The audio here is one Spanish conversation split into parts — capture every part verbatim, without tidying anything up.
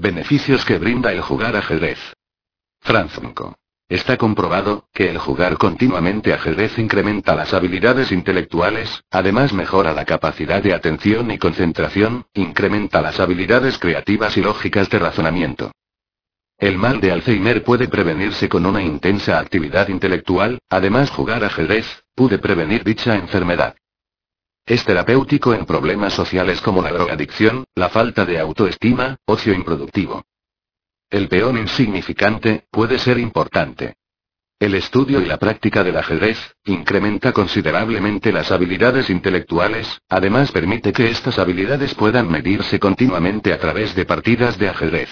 Beneficios que brinda el jugar ajedrez. Franzonco. Está comprobado que el jugar continuamente ajedrez incrementa las habilidades intelectuales, además mejora la capacidad de atención y concentración, incrementa las habilidades creativas y lógicas de razonamiento. El mal de Alzheimer puede prevenirse con una intensa actividad intelectual, además jugar ajedrez puede prevenir dicha enfermedad. Es terapéutico en problemas sociales como la drogadicción, la falta de autoestima, ocio improductivo. El peón insignificante puede ser importante. El estudio y la práctica del ajedrez incrementa considerablemente las habilidades intelectuales, además permite que estas habilidades puedan medirse continuamente a través de partidas de ajedrez.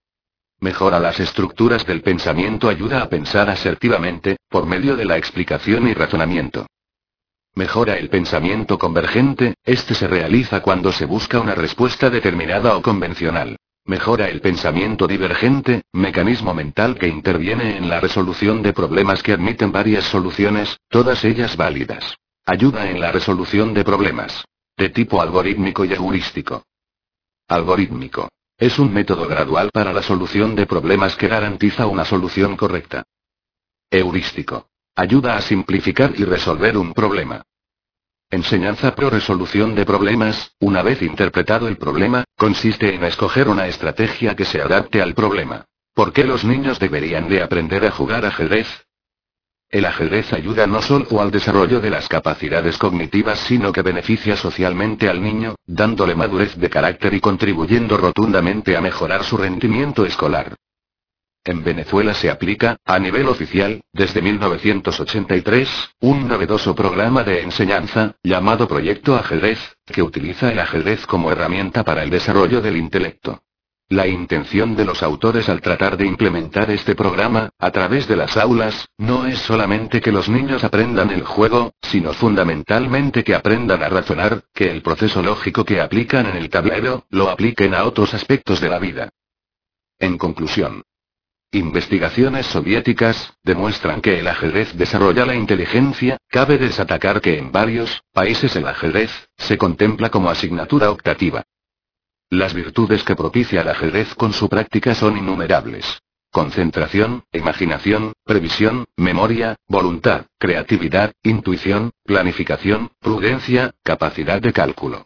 Mejora las estructuras del pensamiento, ayuda a pensar asertivamente, por medio de la explicación y razonamiento. Mejora el pensamiento convergente, este se realiza cuando se busca una respuesta determinada o convencional. Mejora el pensamiento divergente, mecanismo mental que interviene en la resolución de problemas que admiten varias soluciones, todas ellas válidas. Ayuda en la resolución de problemas de tipo algorítmico y heurístico. Algorítmico. Es un método gradual para la solución de problemas que garantiza una solución correcta. Heurístico. Ayuda a simplificar y resolver un problema. Enseñanza pro resolución de problemas, una vez interpretado el problema, consiste en escoger una estrategia que se adapte al problema. ¿Por qué los niños deberían de aprender a jugar ajedrez? El ajedrez ayuda no solo al desarrollo de las capacidades cognitivas, sino que beneficia socialmente al niño, dándole madurez de carácter y contribuyendo rotundamente a mejorar su rendimiento escolar. En Venezuela se aplica, a nivel oficial, desde mil novecientos ochenta y tres, un novedoso programa de enseñanza, llamado Proyecto Ajedrez, que utiliza el ajedrez como herramienta para el desarrollo del intelecto. La intención de los autores al tratar de implementar este programa, a través de las aulas, no es solamente que los niños aprendan el juego, sino fundamentalmente que aprendan a razonar, que el proceso lógico que aplican en el tablero, lo apliquen a otros aspectos de la vida. En conclusión, investigaciones soviéticas demuestran que el ajedrez desarrolla la inteligencia. Cabe destacar que en varios países el ajedrez se contempla como asignatura optativa. Las virtudes que propicia el ajedrez con su práctica son innumerables. Concentración, imaginación, previsión, memoria, voluntad, creatividad, intuición, planificación, prudencia, capacidad de cálculo.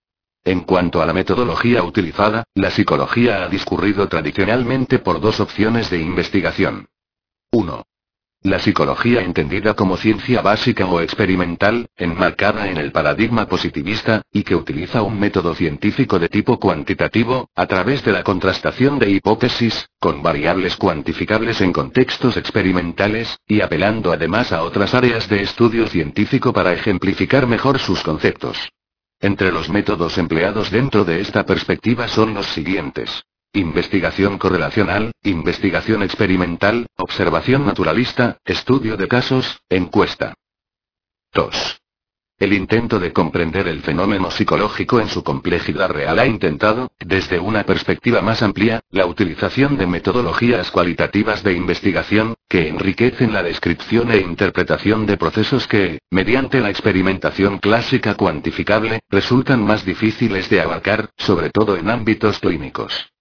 En cuanto a la metodología utilizada, la psicología ha discurrido tradicionalmente por dos opciones de investigación. uno. La psicología entendida como ciencia básica o experimental, enmarcada en el paradigma positivista, y que utiliza un método científico de tipo cuantitativo, a través de la contrastación de hipótesis, con variables cuantificables en contextos experimentales, y apelando además a otras áreas de estudio científico para ejemplificar mejor sus conceptos. Entre los métodos empleados dentro de esta perspectiva son los siguientes: investigación correlacional, investigación experimental, observación naturalista, estudio de casos, encuesta. dos. El intento de comprender el fenómeno psicológico en su complejidad real ha intentado, desde una perspectiva más amplia, la utilización de metodologías cualitativas de investigación, que enriquecen la descripción e interpretación de procesos que, mediante la experimentación clásica cuantificable, resultan más difíciles de abarcar, sobre todo en ámbitos clínicos.